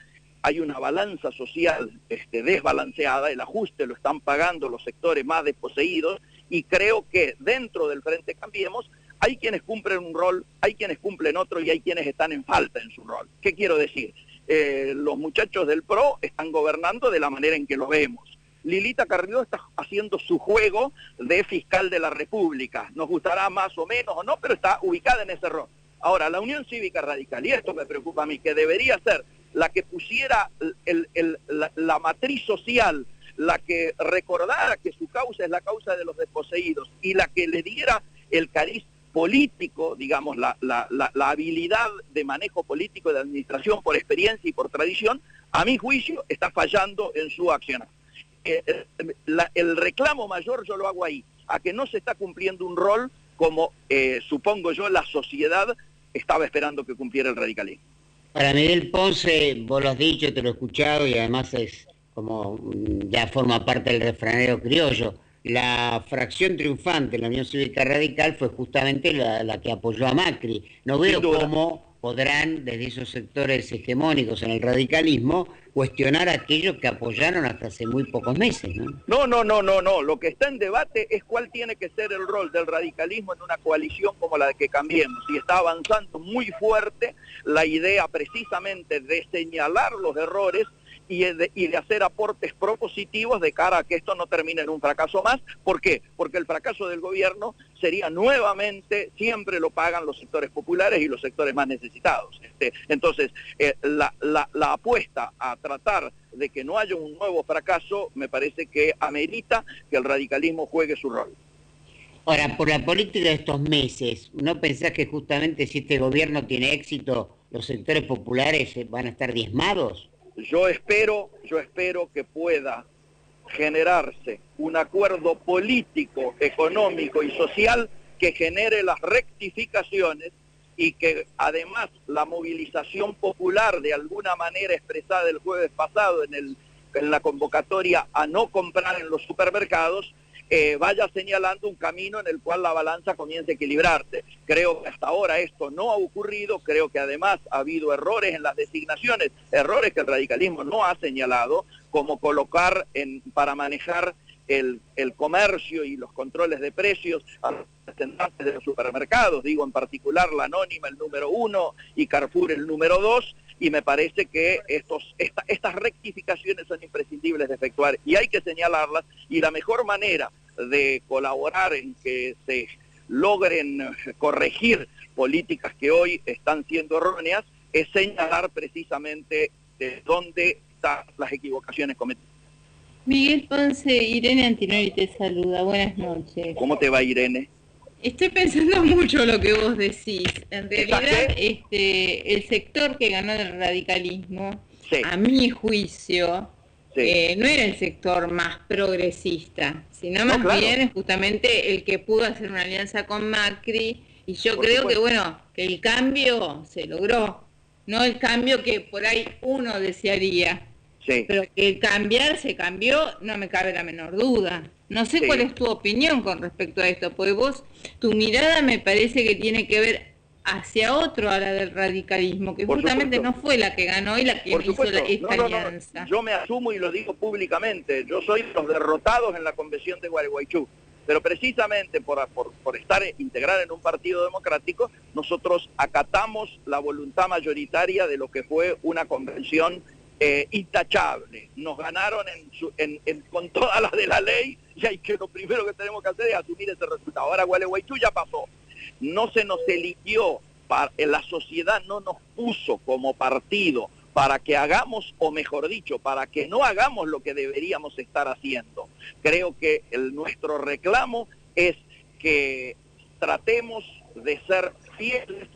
hay una balanza social este, desbalanceada, el ajuste lo están pagando los sectores más desposeídos, y creo que dentro del Frente Cambiemos hay quienes cumplen un rol, hay quienes cumplen otro y hay quienes están en falta en su rol. ¿Qué quiero decir? Eh, los muchachos del P R O están gobernando de la manera en que lo vemos. Lilita Carrió está haciendo su juego de fiscal de la República. Nos gustará más o menos o no, pero está ubicada en ese rol. Ahora, la Unión Cívica Radical, y esto me preocupa a mí, que debería ser la que pusiera el, el, la, la matriz social, la que recordara que su causa es la causa de los desposeídos y la que le diera el cariz político, digamos, la, la, la, la habilidad de manejo político de administración por experiencia y por tradición, a mi juicio está fallando en su accionar. Eh, la, el reclamo mayor yo lo hago ahí, a que no se está cumpliendo un rol como, eh, supongo yo, la sociedad estaba esperando que cumpliera el radicalismo. Para Miguel Ponce, vos lo has dicho, te lo he escuchado y además es como ya forma parte del refranero criollo. La fracción triunfante de la Unión Cívica Radical fue justamente la, la que apoyó a Macri. No veo cómo podrán, desde esos sectores hegemónicos en el radicalismo, cuestionar a aquellos que apoyaron hasta hace muy pocos meses, ¿no? No, no, no, no, no. Lo que está en debate es cuál tiene que ser el rol del radicalismo en una coalición como la de que Cambiemos. Y está avanzando muy fuerte la idea precisamente de señalar los errores y de, y de hacer aportes propositivos de cara a que esto no termine en un fracaso más. ¿Por qué? Porque el fracaso del gobierno sería nuevamente, siempre lo pagan los sectores populares y los sectores más necesitados. Este, entonces, eh, la, la, la apuesta a tratar de que no haya un nuevo fracaso, me parece que amerita que el radicalismo juegue su rol. Ahora, por la política de estos meses, ¿no pensás que justamente si este gobierno tiene éxito, los sectores populares van a estar diezmados? Yo espero, yo espero que pueda generarse un acuerdo político, económico y social que genere las rectificaciones y que además la movilización popular de alguna manera expresada el jueves pasado en, el, en la convocatoria a no comprar en los supermercados, Eh, vaya señalando un camino en el cual la balanza comience a equilibrarse. Creo que hasta ahora esto no ha ocurrido, creo que además ha habido errores en las designaciones, errores que el radicalismo no ha señalado, como colocar en, para manejar el, el comercio y los controles de precios a los representantes de los supermercados, digo en particular la Anónima el número uno y Carrefour el número dos, y me parece que estos, esta, estas rectificaciones son imprescindibles de efectuar y hay que señalarlas, y la mejor manera de colaborar en que se logren corregir políticas que hoy están siendo erróneas es señalar precisamente de dónde están las equivocaciones cometidas. Miguel Ponce, Irene Antinori te saluda, buenas noches. ¿Cómo te va, Irene? Estoy pensando mucho lo que vos decís. En realidad, este, el sector que ganó el radicalismo, sí, a mi juicio, sí, eh, no era el sector más progresista, sino más no, claro. bien justamente el que pudo hacer una alianza con Macri, y yo Por creo supuesto. que bueno, que el cambio se logró, no el cambio que por ahí uno desearía. Sí. Pero que el cambiar se cambió, no me cabe la menor duda. No sé sí. cuál es tu opinión con respecto a esto, porque vos, tu mirada me parece que tiene que ver hacia otro, a la del radicalismo, que Por justamente supuesto. no fue la que ganó y la que Por hizo la, esta no, no, alianza. No, yo me asumo y lo digo públicamente, yo soy los derrotados en la convención de Gualeguaychú, pero precisamente por, por, por estar integrada en un partido democrático, nosotros acatamos la voluntad mayoritaria de lo que fue una convención Eh, intachable. Nos ganaron en su, en, en, con todas las de la ley, y hay que lo primero que tenemos que hacer es asumir ese resultado. Ahora Gualeguaychú ya pasó, no se nos eligió, para, la sociedad no nos puso como partido para que hagamos, o mejor dicho, para que no hagamos lo que deberíamos estar haciendo. Creo que el, nuestro reclamo es que tratemos de ser fieles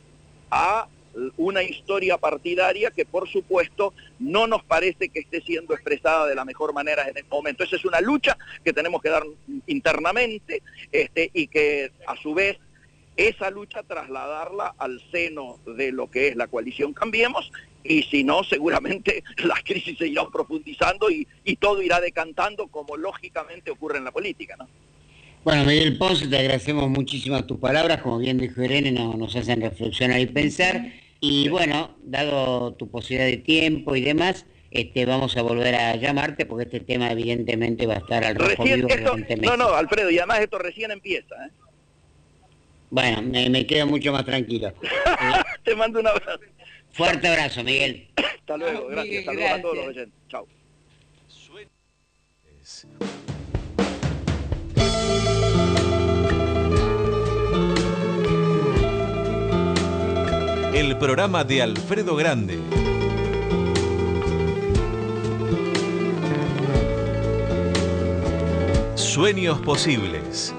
a una historia partidaria que por supuesto no nos parece que esté siendo expresada de la mejor manera en este momento. Esa es una lucha que tenemos que dar internamente este, y que a su vez esa lucha trasladarla al seno de lo que es la coalición Cambiemos, y si no seguramente las crisis se irán profundizando y, y todo irá decantando como lógicamente ocurre en la política, ¿no? Bueno, Miguel Ponce, te agradecemos muchísimas tus palabras, como bien dijo Irene, no, nos hacen reflexionar y pensar, y bueno, dado tu posibilidad de tiempo y demás, este, vamos a volver a llamarte porque este tema evidentemente va a estar al rojo Recién vivo esto, durante meses. no, no, Alfredo, y además esto recién empieza, ¿eh? Bueno, me, me quedo mucho más tranquilo. Eh, Te mando un abrazo. fuerte abrazo, Miguel. Hasta luego, Ah, gracias. Miguel, Saludos a todos los gracias. oyentes. Chao. El programa de Alfredo Grande. Sueños posibles.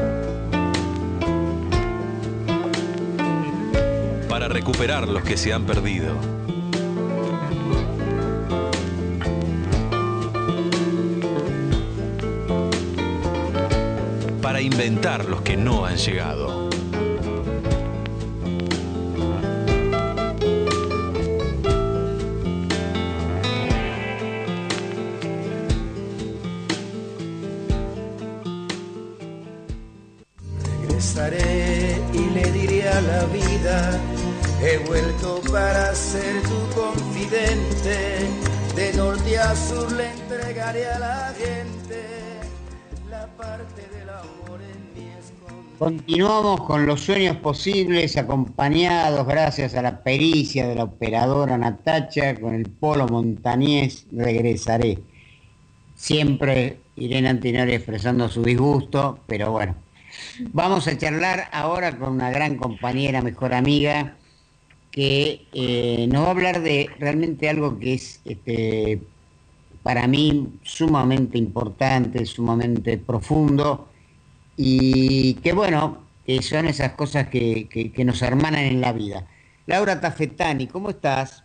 Para recuperar los que se han perdido. Para inventar los que no han llegado. Regresaré y le diré a la vida, he vuelto para ser tu confidente, de norte a sur le entregaré a la gente la parte del amor en mi escondite. Continuamos con los sueños posibles, acompañados gracias a la pericia de la operadora Natacha, con el Polo Montañés. Regresaré. Siempre Irene Antinori expresando su disgusto, pero bueno. Vamos a charlar ahora con una gran compañera, mejor amiga, que eh, nos va a hablar de realmente algo que es este, para mí sumamente importante, sumamente profundo, y que bueno, que son esas cosas que, que, que nos hermanan en la vida. Laura Tafetani, ¿cómo estás?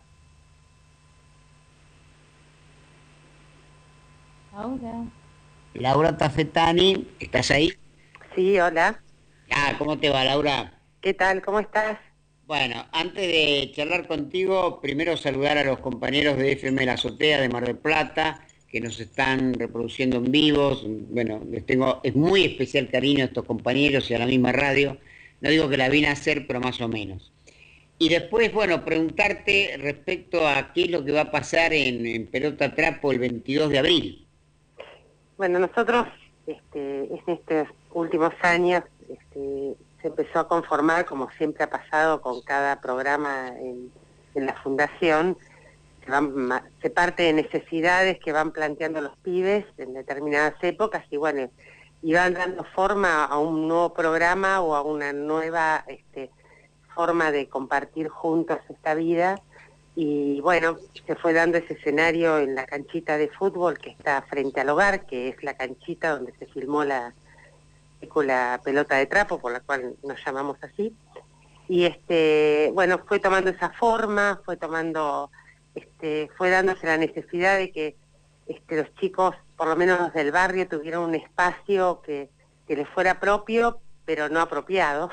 Laura. Laura Tafetani, ¿estás ahí? Sí, hola. Ah, ¿cómo te va, Laura? ¿Qué tal? ¿Cómo estás? Bueno, antes de charlar contigo, primero saludar a los compañeros de F M La Azotea de Mar del Plata, que nos están reproduciendo en vivos. Bueno, les tengo, es muy especial cariño a estos compañeros y a la misma radio. No digo que la vine a hacer, pero más o menos. Y después, bueno, preguntarte respecto a qué es lo que va a pasar en, en Pelota Trapo el veintidós de abril. Bueno, nosotros este, en estos últimos años este, se empezó a conformar, como siempre ha pasado con cada programa en, en la fundación, se, van, se parte de necesidades que van planteando los pibes en determinadas épocas y bueno, y van dando forma a un nuevo programa o a una nueva este, forma de compartir juntos esta vida. Y bueno, se fue dando ese escenario en la canchita de fútbol que está frente al hogar, que es la canchita donde se filmó la película Pelota de Trapo, por la cual nos llamamos así. Y este, bueno, fue tomando esa forma, fue tomando, este, fue dándose la necesidad de que este, los chicos, por lo menos los del barrio, tuvieran un espacio que, que les fuera propio, pero no apropiado.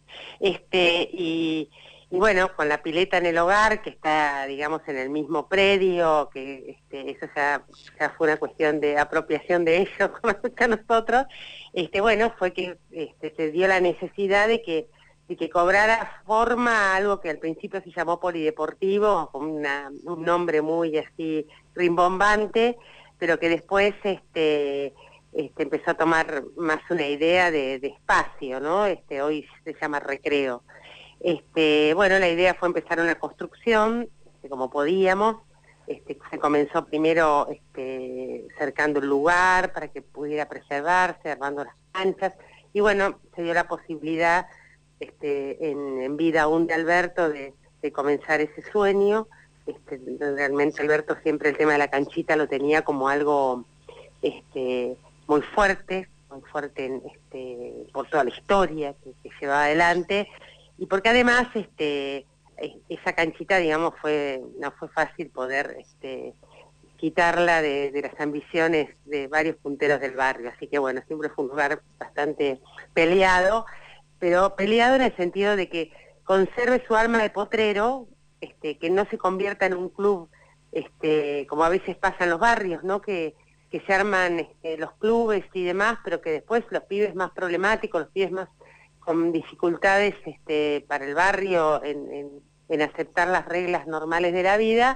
Este, y, y bueno, con la pileta en el hogar, que está, digamos, en el mismo predio, que este, eso ya, ya fue una cuestión de apropiación de ellos con respecto a nosotros, este, bueno, fue que este, se dio la necesidad de que, de que cobrara forma algo que al principio se llamó polideportivo, con una, un nombre muy así rimbombante, pero que después este, este, empezó a tomar más una idea de, de espacio, ¿no? Este, hoy se llama recreo. Este, bueno, la idea fue empezar una construcción, este, como podíamos. Este, se comenzó primero este, cercando el lugar para que pudiera preservarse, armando las canchas, y bueno, se dio la posibilidad este, en, en vida aún de Alberto de, de comenzar ese sueño. Este, realmente Alberto siempre el tema de la canchita lo tenía como algo este, muy fuerte, muy fuerte en, este, por toda la historia que, que llevaba adelante, y porque además este, esa canchita, digamos, fue no fue fácil poder este, quitarla de, de las ambiciones de varios punteros del barrio, así que bueno, siempre fue un lugar bastante peleado, pero peleado en el sentido de que conserve su alma de potrero, este, que no se convierta en un club, este, como a veces pasa en los barrios, ¿no? Que, que se arman este, los clubes y demás, pero que después los pibes más problemáticos, los pibes más con dificultades este, para el barrio en, en, en aceptar las reglas normales de la vida,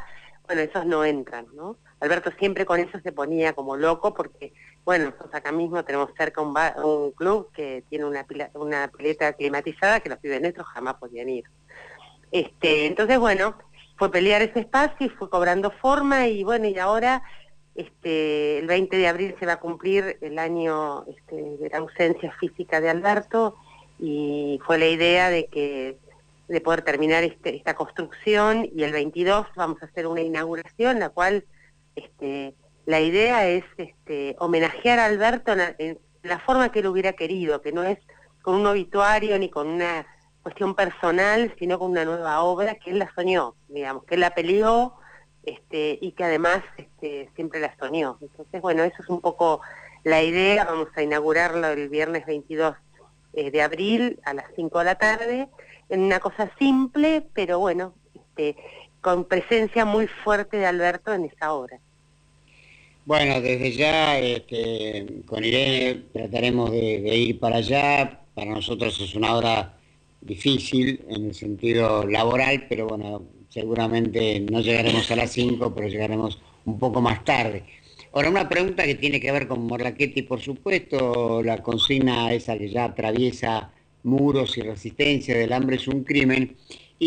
bueno, esos no entran, ¿no? Alberto siempre con eso se ponía como loco porque, bueno, nosotros acá mismo tenemos cerca un, bar, un club que tiene una, pila, una pileta climatizada que los pibes nuestros jamás podían ir. Este, entonces, bueno, fue pelear ese espacio y fue cobrando forma y bueno, y ahora este, el veinte de abril se va a cumplir el año este, de la ausencia física de Alberto y fue la idea de que de poder terminar este, esta construcción y el veintidós vamos a hacer una inauguración, la cual este, la idea es este, homenajear a Alberto en la, en la forma que él hubiera querido, que no es con un obituario ni con una cuestión personal, sino con una nueva obra que él la soñó, digamos, que él la peleó este, y que además este, siempre la soñó. Entonces, bueno, eso es un poco la idea, vamos a inaugurarlo el viernes veintidós eh, de abril a las cinco de la tarde, en una cosa simple, pero bueno, este, con presencia muy fuerte de Alberto en esa obra. Bueno, desde ya este, con Irene trataremos de, de ir para allá. Para nosotros es una hora difícil en el sentido laboral, pero bueno, seguramente no llegaremos a las cinco, pero llegaremos un poco más tarde. Ahora, una pregunta que tiene que ver con Morlachetti, por supuesto, la consigna esa que ya atraviesa muros y resistencia del hambre es un crimen,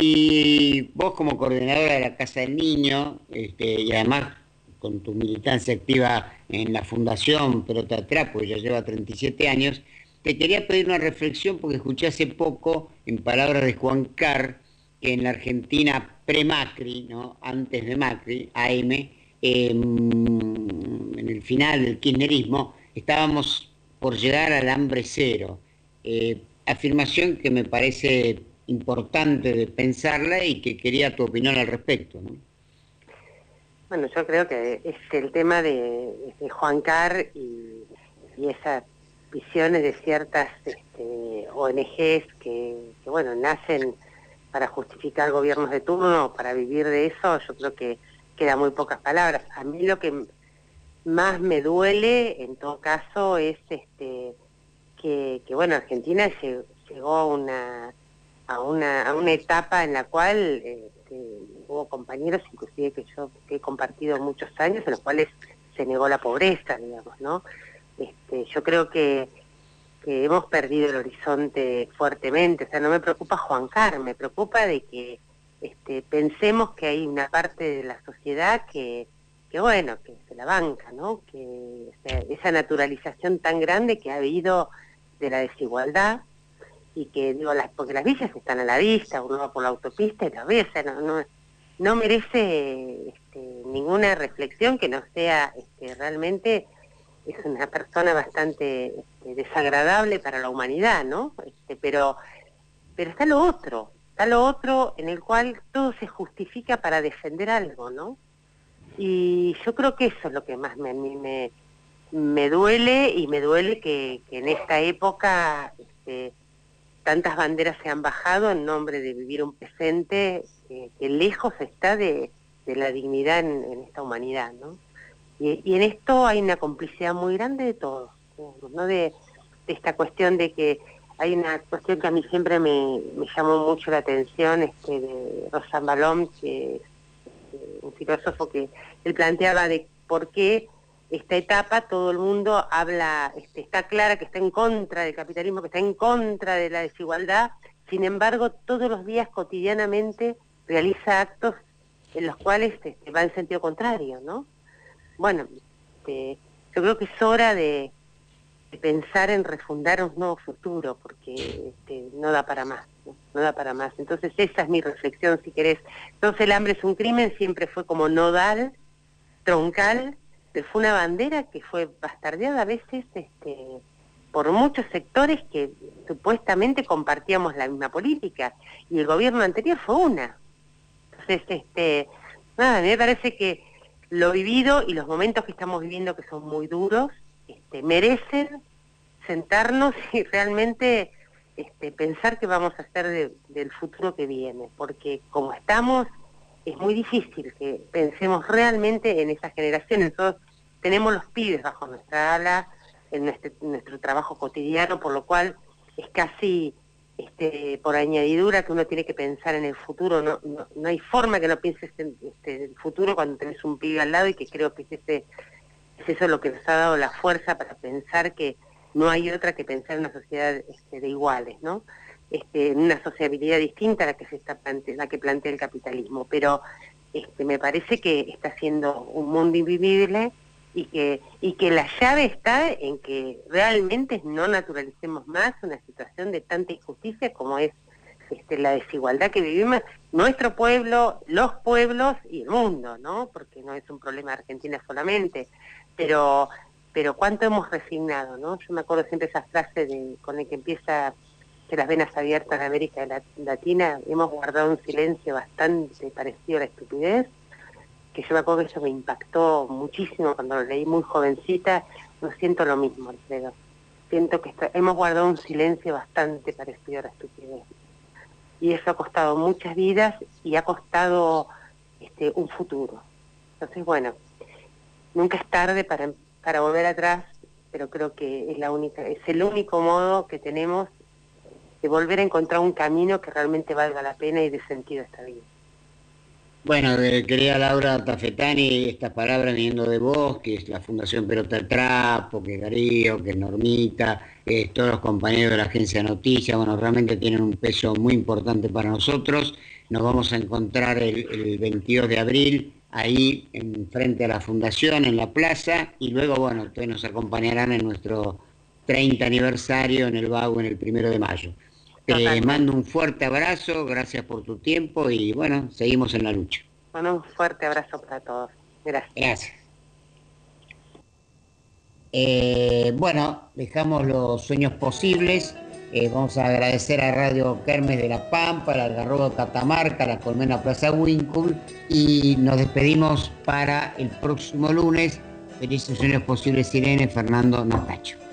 y vos como coordinadora de la Casa del Niño, este, y además con tu militancia activa en la Fundación Pelota Atrás, pues ya lleva treinta y siete años, te quería pedir una reflexión porque escuché hace poco, en palabras de Juan Carr, que en la Argentina pre-Macri, ¿no? Antes de Macri, A M, eh, en el final del kirchnerismo, estábamos por llegar al hambre cero. Eh, afirmación que me parece importante de pensarla y que quería tu opinión al respecto, ¿no? Bueno, yo creo que es el tema de, de Juan Carr y, y esas visiones de ciertas este, O N Ges que, que, bueno, nacen para justificar gobiernos de turno, para vivir de eso, yo creo que quedan muy pocas palabras. A mí lo que más me duele, en todo caso, es este que, que bueno, Argentina llegó a una, a una, a una etapa en la cual este, hubo compañeros, inclusive que yo que he compartido muchos años, en los cuales se negó la pobreza, digamos, ¿no? Este, yo creo que, que hemos perdido el horizonte fuertemente, o sea, no me preocupa Juan Carr, me preocupa de que este, pensemos que hay una parte de la sociedad que, que bueno, que se la banca, ¿no? Que o sea, esa naturalización tan grande que ha habido de la desigualdad, y que, digo, las, porque las villas están a la vista, uno va por la autopista y las ve, o sea, no, no, no merece este, ninguna reflexión que no sea este, realmente, es una persona bastante este, desagradable para la humanidad, ¿no? Este, pero, pero está lo otro, está lo otro en el cual todo se justifica para defender algo, ¿no? Y yo creo que eso es lo que más me, me, me duele, y me duele que, que en esta época este, tantas banderas se han bajado en nombre de vivir un presente eh, que lejos está de, de la dignidad en, en esta humanidad, ¿no? Y, y en esto hay una complicidad muy grande de todos, ¿no? De, de esta cuestión de que hay una cuestión que a mí siempre me, me llamó mucho la atención, este, de Rosan Balón, que es este, un filósofo que él planteaba de por qué esta etapa todo el mundo habla, este, está clara que está en contra del capitalismo, que está en contra de la desigualdad, sin embargo todos los días cotidianamente realiza actos en los cuales este, va en sentido contrario, ¿no? Bueno, este, yo creo que es hora de, de pensar en refundar un nuevo futuro, porque este, no da para más, ¿no? no da para más. Entonces esa es mi reflexión, si querés. Entonces el hambre es un crimen, siempre fue como nodal, troncal, pero fue una bandera que fue bastardeada a veces este, por muchos sectores que supuestamente compartíamos la misma política, y el gobierno anterior fue una. Entonces, este, nada, a mí me parece que lo vivido y los momentos que estamos viviendo, que son muy duros, este, merecen sentarnos y realmente este, pensar qué vamos a hacer de, del futuro que viene, porque como estamos, es muy difícil que pensemos realmente en esa generación. Entonces, tenemos los pibes bajo nuestra ala, en nuestro, en nuestro trabajo cotidiano, por lo cual es casi este, por añadidura que uno tiene que pensar en el futuro. No, no, no hay forma que no pienses en este, el futuro cuando tenés un pibe al lado, y que creo que es, ese, es eso lo que nos ha dado la fuerza para pensar que no hay otra que pensar en una sociedad este, de iguales, ¿no? Este, en una sociabilidad distinta a la que se está plante la que plantea el capitalismo, pero este, me parece que está siendo un mundo invivible, y que y que la llave está en que realmente no naturalicemos más una situación de tanta injusticia como es este, la desigualdad que vivimos nuestro pueblo, los pueblos y el mundo, ¿no? Porque no es un problema de Argentina solamente, pero pero cuánto hemos resignado, ¿no? Yo me acuerdo siempre esa frase de, con la que empieza que las venas abiertas de América Latina, hemos guardado un silencio bastante parecido a la estupidez, que yo me acuerdo que eso me impactó muchísimo cuando lo leí muy jovencita. No siento lo mismo, Alfredo. Siento que está, hemos guardado un silencio bastante parecido a la estupidez. Y eso ha costado muchas vidas y ha costado este, un futuro. Entonces, bueno, nunca es tarde para, para volver atrás, pero creo que es la única, es el único modo que tenemos de volver a encontrar un camino que realmente valga la pena y de sentido a esta vida. Bueno, eh, querida Laura Tafetani, estas palabras viniendo de vos, que es la Fundación Pelota al Trapo, que es Darío, que es Normita, eh, todos los compañeros de la Agencia de Noticias, bueno, realmente tienen un peso muy importante para nosotros. Nos vamos a encontrar el, el veintidós de abril, ahí en frente a la Fundación, en la plaza, y luego, bueno, ustedes nos acompañarán en nuestro treinta aniversario en el Vago en el primero de mayo. Te mando un fuerte abrazo, gracias por tu tiempo y bueno, seguimos en la lucha. Bueno, un fuerte abrazo para todos. Gracias. Gracias. Eh, bueno, dejamos los sueños posibles. Eh, vamos a agradecer a Radio Kermes de La Pampa, al Algarrobo de Catamarca, a la Colmena Plaza Wincul, y nos despedimos para el próximo lunes. Felices sueños posibles, Irene, Fernando Natacho.